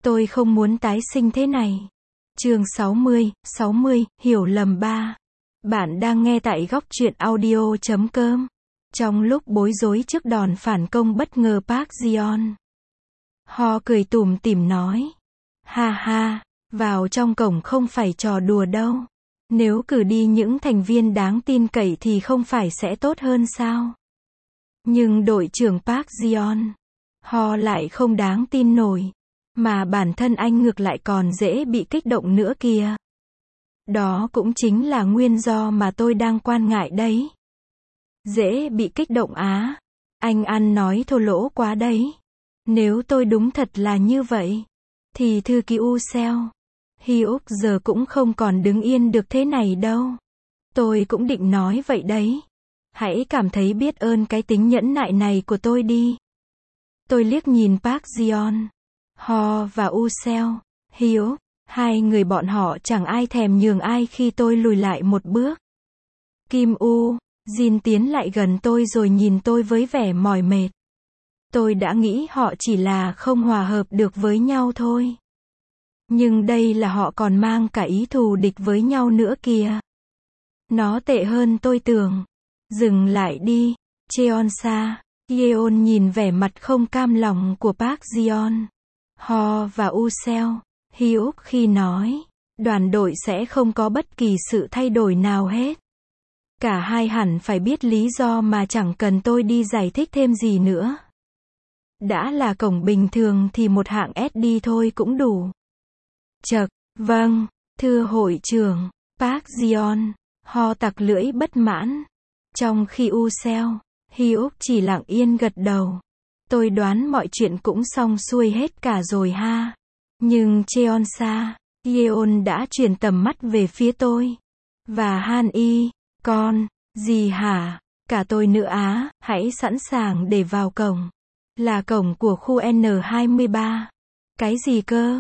Tôi không muốn tái sinh thế này. Chương 60, hiểu lầm 3. Bạn đang nghe tại góc truyện audio.com. Trong lúc bối rối trước đòn phản công bất ngờ Park Ji-yeon, Ho cười tủm tỉm nói. Ha ha, vào trong cổng không phải trò đùa đâu. Nếu cử đi những thành viên đáng tin cậy thì không phải sẽ tốt hơn sao? Nhưng đội trưởng Park Ji-yeon, Ho lại không đáng tin nổi. Mà bản thân anh ngược lại còn dễ bị kích động nữa kìa. Đó cũng chính là nguyên do mà tôi đang quan ngại đấy. Dễ bị kích động á? Anh ăn nói thô lỗ quá đấy. Nếu tôi đúng thật là như vậy, thì thư ký Useo Hyuk giờ cũng không còn đứng yên được thế này đâu. Tôi cũng định nói vậy đấy. Hãy cảm thấy biết ơn cái tính nhẫn nại này của tôi đi. Tôi liếc nhìn Park Ji-yeon, Ho và Useo Hyuk, hai người bọn họ chẳng ai thèm nhường ai khi tôi lùi lại một bước. Kim Jin tiến lại gần tôi rồi nhìn tôi với vẻ mỏi mệt. Tôi đã nghĩ họ chỉ là không hòa hợp được với nhau thôi. Nhưng đây là họ còn mang cả ý thù địch với nhau nữa kìa. Nó tệ hơn tôi tưởng. Dừng lại đi, Cheonsa. Yeon nhìn vẻ mặt không cam lòng của Park Ji-yeon, Ho và Useo Hyuk khi nói, đoàn đội sẽ không có bất kỳ sự thay đổi nào hết. Cả hai hẳn phải biết lý do mà chẳng cần tôi đi giải thích thêm gì nữa. Đã là cổng bình thường thì một hạng SD thôi cũng đủ. Chậc, vâng, thưa hội trưởng. Park Ji-yeon, Ho tặc lưỡi bất mãn. Trong khi Useo Hyuk chỉ lặng yên gật đầu. Tôi đoán mọi chuyện cũng xong xuôi hết cả rồi ha. Nhưng Cheonsa, Yeon đã chuyển tầm mắt về phía tôi. Và Han-i, con, gì hả? Cả tôi nữa á, hãy sẵn sàng để vào cổng. Là cổng của khu N23. Cái gì cơ?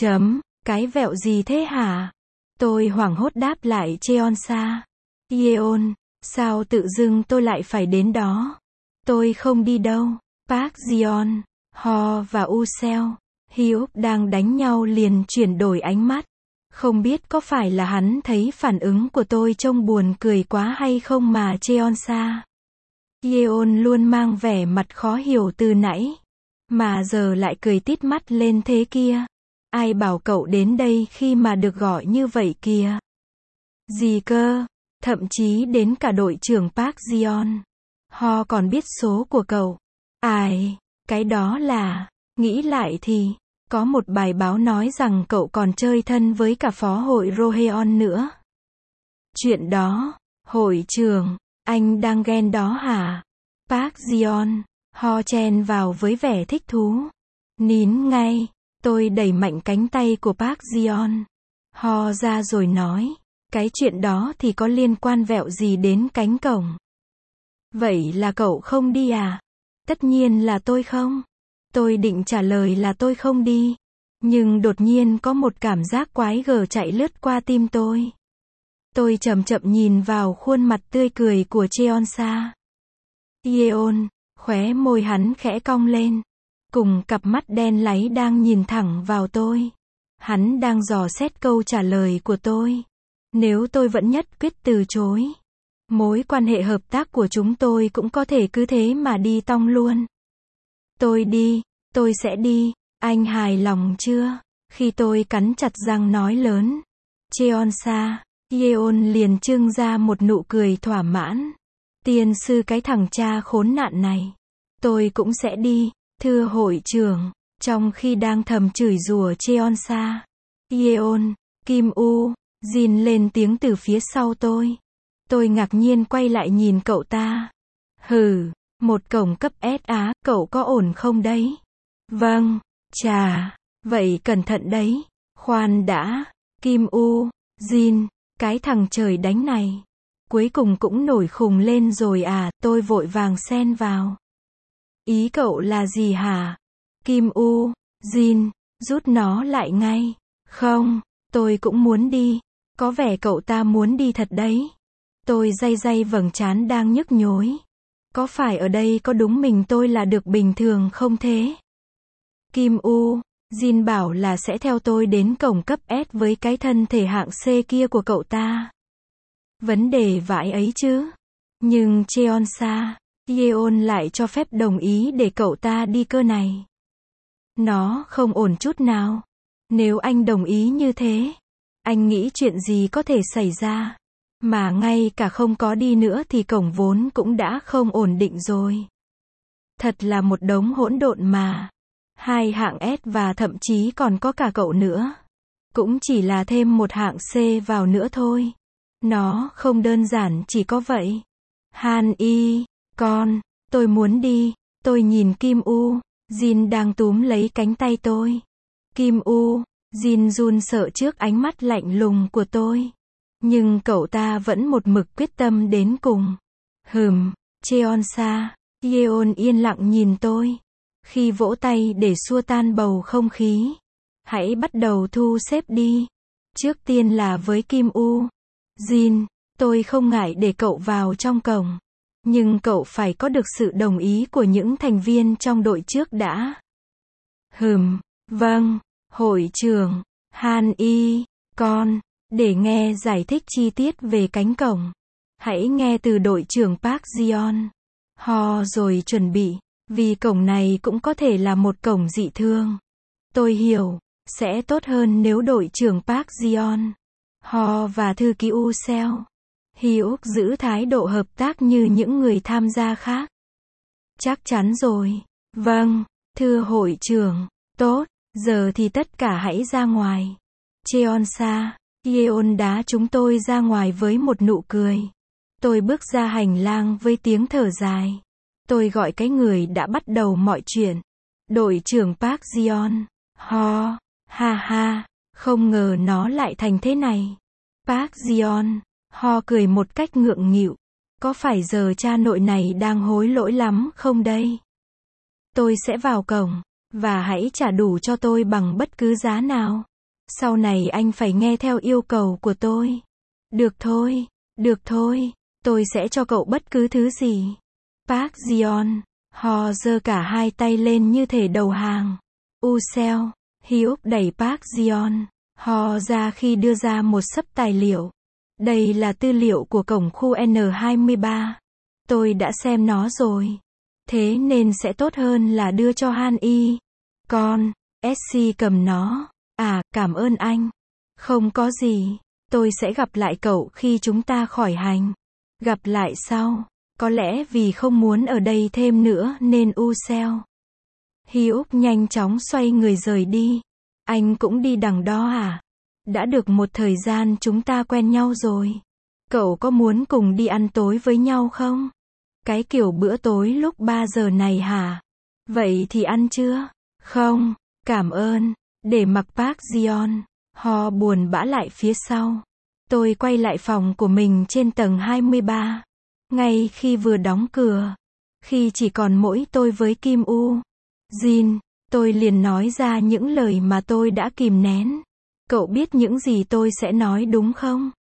Cái vẹo gì thế hả? Tôi hoảng hốt đáp lại Cheonsa. Yeon, sao tự dưng tôi lại phải đến đó? Tôi không đi đâu. Park Ji-yeon, Ho và Useo Hyuk đang đánh nhau liền chuyển đổi ánh mắt. Không biết có phải là hắn thấy phản ứng của tôi trông buồn cười quá hay không mà Cheonsa, Yeon luôn mang vẻ mặt khó hiểu từ nãy. Mà giờ lại cười tít mắt lên thế kia. Ai bảo cậu đến đây khi mà được gọi như vậy kìa? Gì cơ? Thậm chí đến cả đội trưởng Park Ji-yeon, Ho còn biết số của cậu. Ai, cái đó là, nghĩ lại thì, có một bài báo nói rằng cậu còn chơi thân với cả phó hội Roheon nữa. Chuyện đó, hội trưởng, anh đang ghen đó hả? Park Ji-yeon, Ho chen vào với vẻ thích thú. Nín ngay, tôi đẩy mạnh cánh tay của Park Ji-yeon, Ho ra rồi nói. Cái chuyện đó thì có liên quan vẹo gì đến cánh cổng? Vậy là cậu không đi à? Tất nhiên là tôi không. Tôi định trả lời là tôi không đi. Nhưng đột nhiên có một cảm giác quái gở chạy lướt qua tim tôi. Tôi chậm chậm nhìn vào khuôn mặt tươi cười của Cheonsa. Yeon, khóe môi hắn khẽ cong lên. Cùng cặp mắt đen láy đang nhìn thẳng vào tôi. Hắn đang dò xét câu trả lời của tôi. Nếu tôi vẫn nhất quyết từ chối, mối quan hệ hợp tác của chúng tôi cũng có thể cứ thế mà đi tong luôn. Tôi đi, tôi sẽ đi, anh hài lòng chưa? Khi tôi cắn chặt răng nói lớn, Cheonsa, Yeon liền trưng ra một nụ cười thỏa mãn. Tiên sư cái thằng cha khốn nạn này. Tôi cũng sẽ đi, thưa hội trưởng. Trong khi đang thầm chửi rủa Cheonsa, Yeon, Kim Jin lên tiếng từ phía sau tôi. Tôi ngạc nhiên quay lại nhìn cậu ta. Hừ, một cổng cấp S á, cậu có ổn không đấy? Vâng, chà, vậy cẩn thận đấy. Khoan đã, Kim Jin, cái thằng trời đánh này. Cuối cùng cũng nổi khùng lên rồi à, tôi vội vàng xen vào. Ý cậu là gì hả? Kim Jin, rút nó lại ngay. Không, tôi cũng muốn đi. Có vẻ cậu ta muốn đi thật đấy. Tôi day day vầng trán đang nhức nhối. Có phải ở đây có đúng mình tôi là được bình thường không thế? Kim Jin bảo là sẽ theo tôi đến cổng cấp S với cái thân thể hạng C kia của cậu ta. Vấn đề vãi ấy chứ. Nhưng Cheonsa, Yeon lại cho phép đồng ý để cậu ta đi cơ này. Nó không ổn chút nào. Nếu anh đồng ý như thế, anh nghĩ chuyện gì có thể xảy ra. Mà ngay cả không có đi nữa thì cổng vốn cũng đã không ổn định rồi. Thật là một đống hỗn độn mà. 2 hạng S và thậm chí còn có cả cậu nữa. Cũng chỉ là thêm một hạng C vào nữa thôi. Nó không đơn giản chỉ có vậy. Han Y, tôi muốn đi. Tôi nhìn Kim U. Jin đang túm lấy cánh tay tôi. Kim U, Jin run sợ trước ánh mắt lạnh lùng của tôi. Nhưng cậu ta vẫn một mực quyết tâm đến cùng. Cheonsa, Yeon yên lặng nhìn tôi. Khi vỗ tay để xua tan bầu không khí. Hãy bắt đầu thu xếp đi. Trước tiên là với Kim U. Jin, tôi không ngại để cậu vào trong cổng. Nhưng cậu phải có được sự đồng ý của những thành viên trong đội trước đã. Vâng, hội trưởng, Han Y, để nghe giải thích chi tiết về cánh cổng. Hãy nghe từ đội trưởng Park Jeon. Rồi chuẩn bị, vì cổng này cũng có thể là một cổng dị thương. Tôi hiểu, sẽ tốt hơn nếu đội trưởng Park Jeon, và thư ký U Seo, Hyuk giữ thái độ hợp tác như những người tham gia khác. Chắc chắn rồi. Vâng, thưa hội trưởng. Tốt, giờ thì tất cả hãy ra ngoài. Cheonsa, Yeon đá chúng tôi ra ngoài với một nụ cười. Tôi bước ra hành lang với tiếng thở dài. Tôi gọi cái người đã bắt đầu mọi chuyện. Đội trưởng Park Jeon. Ha, không ngờ nó lại thành thế này. Park Jeon, cười một cách ngượng nghịu. Có phải giờ cha nội này đang hối lỗi lắm không đây? Tôi sẽ vào cổng, và hãy trả đủ cho tôi bằng bất cứ giá nào. Sau này anh phải nghe theo yêu cầu của tôi. Được thôi, tôi sẽ cho cậu bất cứ thứ gì. Park Jeon, giơ cả hai tay lên như thể đầu hàng. Seo, Hyuk đẩy Park Jeon, ra khi đưa ra một xấp tài liệu. Đây là tư liệu của cổng khu N23. Tôi đã xem nó rồi. Thế nên sẽ tốt hơn là đưa cho Han Y. SC cầm nó. Cảm ơn anh. Không có gì. Tôi sẽ gặp lại cậu khi chúng ta khỏi hành. Gặp lại sau. Có lẽ vì không muốn ở đây thêm nữa nên Seo. Hyuk nhanh chóng xoay người rời đi. Anh cũng đi đằng đó à? Đã được một thời gian chúng ta quen nhau rồi. Cậu có muốn cùng đi ăn tối với nhau không? Cái kiểu bữa tối lúc 3 giờ này hả? Vậy thì ăn chưa? Không, cảm ơn. Để mặc Park Jeon, buồn bã lại phía sau. Tôi quay lại phòng của mình trên tầng 23. Ngay khi vừa đóng cửa. Khi chỉ còn mỗi tôi với Kim U. Jin, tôi liền nói ra những lời mà tôi đã kìm nén. Cậu biết những gì tôi sẽ nói đúng không?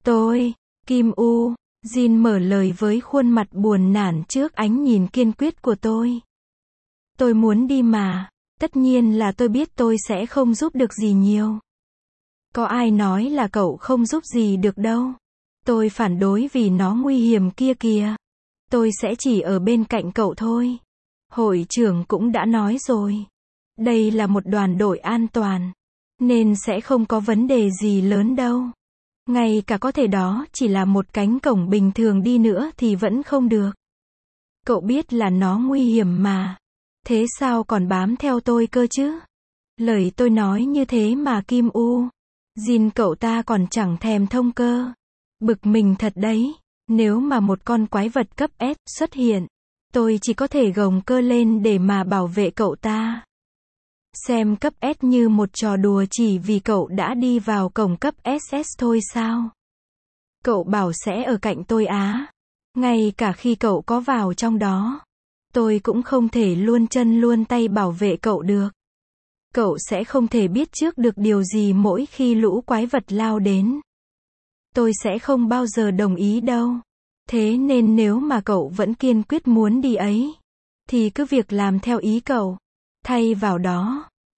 Kim U, Jin mở lời với khuôn mặt buồn nản trước ánh nhìn kiên quyết của tôi. Tôi muốn đi mà, tất nhiên là tôi biết tôi sẽ không giúp được gì nhiều. Có ai nói là cậu không giúp gì được đâu. Tôi phản đối vì nó nguy hiểm kia kìa. Tôi sẽ chỉ ở bên cạnh cậu thôi. Hội trưởng cũng đã nói rồi. Đây là một đoàn đội an toàn. Nên sẽ không có vấn đề gì lớn đâu. Ngay cả có thể đó chỉ là một cánh cổng bình thường đi nữa thì vẫn không được. Cậu biết là nó nguy hiểm mà. Thế sao còn bám theo tôi cơ chứ? Lời tôi nói như thế mà Kim U. Jin cậu ta còn chẳng thèm thông cơ. Bực mình thật đấy. Nếu mà một con quái vật cấp S xuất hiện, tôi chỉ có thể gồng cơ lên để mà bảo vệ cậu ta. Xem cấp S như một trò đùa chỉ vì cậu đã đi vào cổng cấp SS thôi sao? Cậu bảo sẽ ở cạnh tôi á. Ngay cả khi cậu có vào trong đó, tôi cũng không thể luôn chân luôn tay bảo vệ cậu được. Cậu sẽ không thể biết trước được điều gì mỗi khi lũ quái vật lao đến. Tôi sẽ không bao giờ đồng ý đâu. Thế nên nếu mà cậu vẫn kiên quyết muốn đi ấy, thì cứ việc làm theo ý cậu. Thay vào đó,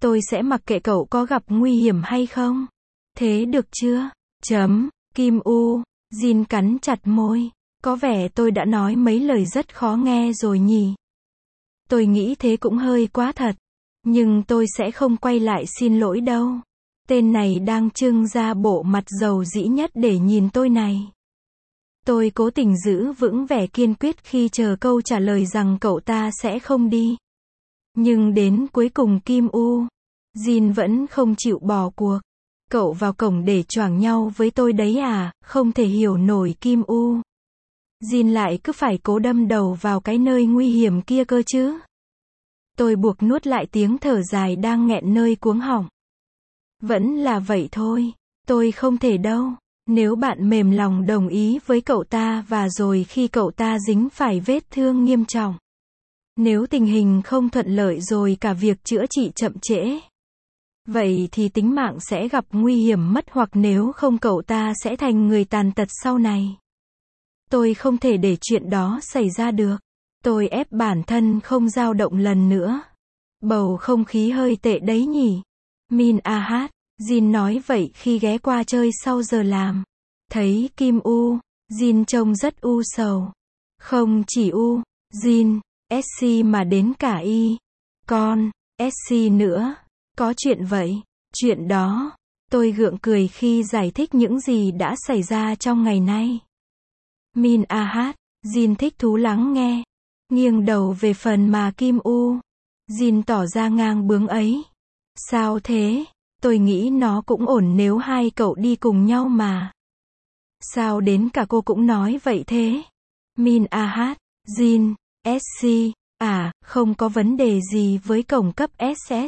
Tôi sẽ mặc kệ cậu có gặp nguy hiểm hay không. Thế được chưa? Kim U. Jin cắn chặt môi. Có vẻ tôi đã nói mấy lời rất khó nghe rồi nhỉ. Tôi nghĩ thế cũng hơi quá thật. Nhưng tôi sẽ không quay lại xin lỗi đâu. Tên này đang trưng ra bộ mặt dầu dĩ nhất để nhìn tôi này. Tôi cố tình giữ vững vẻ kiên quyết khi chờ câu trả lời rằng cậu ta sẽ không đi. Nhưng đến cuối cùng Kim U. Jin vẫn không chịu bỏ cuộc. Cậu vào cổng để choảng nhau với tôi đấy à, không thể hiểu nổi Kim U. Jin lại cứ phải cố đâm đầu vào cái nơi nguy hiểm kia cơ chứ. Tôi buộc nuốt lại tiếng thở dài đang nghẹn nơi cuống họng. Vẫn là vậy thôi. Tôi không thể đâu. Nếu bạn mềm lòng đồng ý với cậu ta và rồi khi cậu ta dính phải vết thương nghiêm trọng. Nếu tình hình không thuận lợi rồi cả việc chữa trị chậm trễ. Vậy thì tính mạng sẽ gặp nguy hiểm mất hoặc nếu không cậu ta sẽ thành người tàn tật sau này. Tôi không thể để chuyện đó xảy ra được. Tôi ép bản thân không dao động lần nữa. Bầu không khí hơi tệ đấy nhỉ. Min Ah, Jin nói vậy khi ghé qua chơi sau giờ làm. Thấy Kim U, Jin trông rất u sầu. Không chỉ U, Jin, SC mà đến cả Y. Con, SC nữa. Có chuyện vậy. Chuyện đó. Tôi gượng cười khi giải thích những gì đã xảy ra trong ngày nay. Min Ah, Jin thích thú lắng nghe. Nghiêng đầu về phần mà Kim U. Jin tỏ ra ngang bướng ấy. Sao thế? Tôi nghĩ nó cũng ổn nếu hai cậu đi cùng nhau mà. Sao đến cả cô cũng nói vậy thế? Min Ah, Jin, SC, không có vấn đề gì với cổng cấp SS.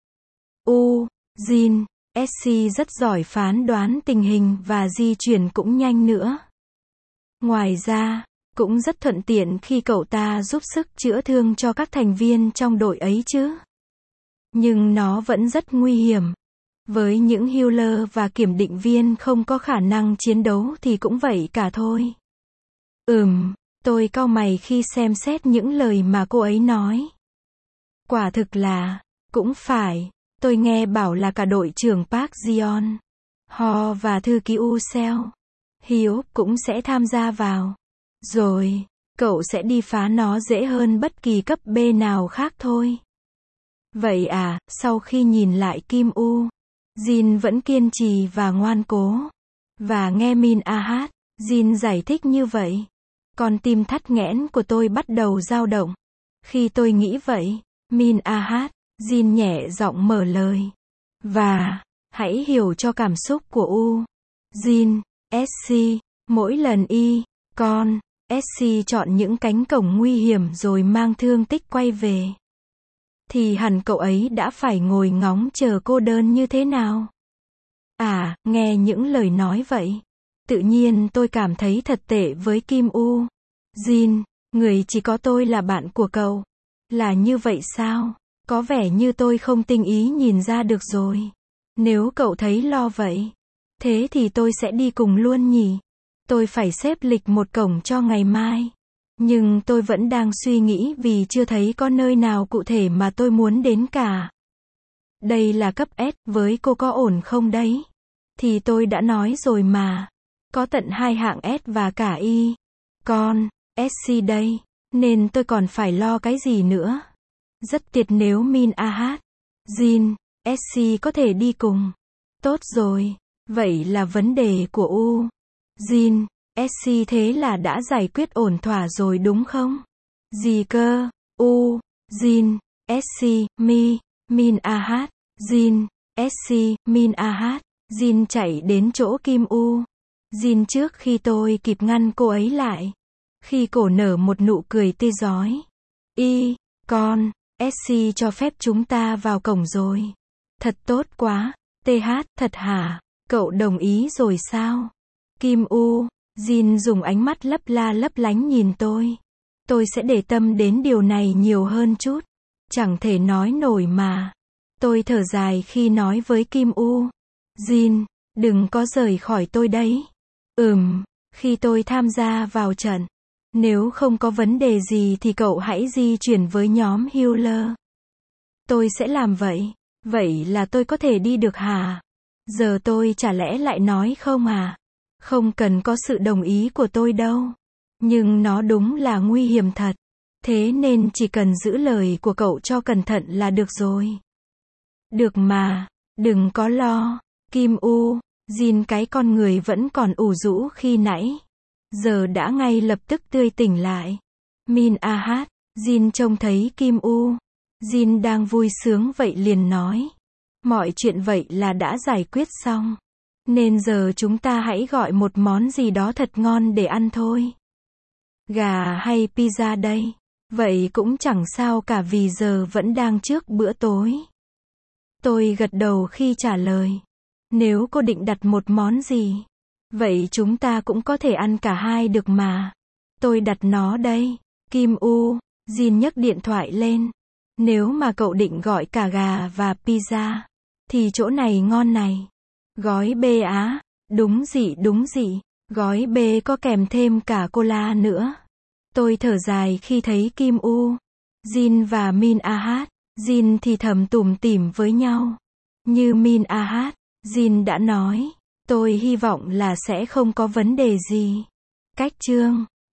Jin, SC rất giỏi phán đoán tình hình và di chuyển cũng nhanh nữa. Ngoài ra, cũng rất thuận tiện khi cậu ta giúp sức chữa thương cho các thành viên trong đội ấy chứ. Nhưng nó vẫn rất nguy hiểm. Với những healer và kiểm định viên không có khả năng chiến đấu thì cũng vậy cả thôi. Tôi cau mày khi xem xét những lời mà cô ấy nói. Quả thực là, cũng phải, tôi nghe bảo là cả đội trưởng Park Jeon, Ho và thư ký Useo, Hyuk cũng sẽ tham gia vào. Rồi, cậu sẽ đi phá nó dễ hơn bất kỳ cấp B nào khác thôi. Vậy à, sau khi nhìn lại Kim U, Jin vẫn kiên trì và ngoan cố. Và nghe Min Ah, Jin giải thích như vậy. Con tim thắt nghẽn của tôi bắt đầu dao động. Khi tôi nghĩ vậy, Min Ah, Jin nhẹ giọng mở lời. Và, hãy hiểu cho cảm xúc của U. Jin, SC, mỗi lần con, SC chọn những cánh cổng nguy hiểm rồi mang thương tích quay về. Thì hẳn cậu ấy đã phải ngồi ngóng chờ cô đơn như thế nào. Nghe những lời nói vậy. Tự nhiên tôi cảm thấy thật tệ với Kim U. Jin, người chỉ có tôi là bạn của cậu. Là như vậy sao? Có vẻ như tôi không tinh ý nhìn ra được rồi. Nếu cậu thấy lo vậy, thế thì tôi sẽ đi cùng luôn nhỉ. Tôi phải xếp lịch một cổng cho ngày mai. Nhưng tôi vẫn đang suy nghĩ vì chưa thấy có nơi nào cụ thể mà tôi muốn đến cả. Đây là cấp S, với cô có ổn không đấy? Thì tôi đã nói rồi mà. Có tận 2 hạng S và cả Y. Con, SC đây. Nên tôi còn phải lo cái gì nữa? Rất tuyệt nếu Min Ah, Jin, SC có thể đi cùng. Tốt rồi. Vậy là vấn đề của U. Jin, SC thế là đã giải quyết ổn thỏa rồi đúng không? Gì cơ? U, Jin, SC, Min Ah, Jin, SC, Min Ah, Jin chạy đến chỗ Kim U. Jin trước khi tôi kịp ngăn cô ấy lại. Khi cổ nở một nụ cười tươi rói. Con, SC cho phép chúng ta vào cổng rồi. Thật tốt quá. TH, thật hả? Cậu đồng ý rồi sao? Kim U, Jin dùng ánh mắt lấp la lấp lánh nhìn tôi. Tôi sẽ để tâm đến điều này nhiều hơn chút. Chẳng thể nói nổi mà. Tôi thở dài khi nói với Kim U. Jin, đừng có rời khỏi tôi đấy. Khi tôi tham gia vào trận. Nếu không có vấn đề gì thì cậu hãy di chuyển với nhóm healer. Tôi sẽ làm vậy. Vậy là tôi có thể đi được hả? Giờ tôi chả lẽ lại nói không à? Không cần có sự đồng ý của tôi đâu. Nhưng nó đúng là nguy hiểm thật. Thế nên chỉ cần giữ lời của cậu cho cẩn thận là được rồi. Được mà, đừng có lo. Kim U, Jin cái con người vẫn còn ủ rũ khi nãy. Giờ đã ngay lập tức tươi tỉnh lại. Min A Jin trông thấy Kim U. Jin đang vui sướng vậy liền nói. Mọi chuyện vậy là đã giải quyết xong. Nên giờ chúng ta hãy gọi một món gì đó thật ngon để ăn thôi. Gà hay pizza đây? Vậy cũng chẳng sao cả vì giờ vẫn đang trước bữa tối. Tôi gật đầu khi trả lời. Nếu cô định đặt một món gì, vậy chúng ta cũng có thể ăn cả hai được mà. Tôi đặt nó đây. Kim U, Jin nhấc điện thoại lên. Nếu mà cậu định gọi cả gà và pizza, thì chỗ này ngon này. Gói B á, đúng dị. Gói B có kèm thêm cả cola nữa. Tôi thở dài khi thấy Kim U, Jin và Min A Jin thì thầm tủm tỉm với nhau. Như Min A Jin đã nói, tôi hy vọng là sẽ không có vấn đề gì. Cách chương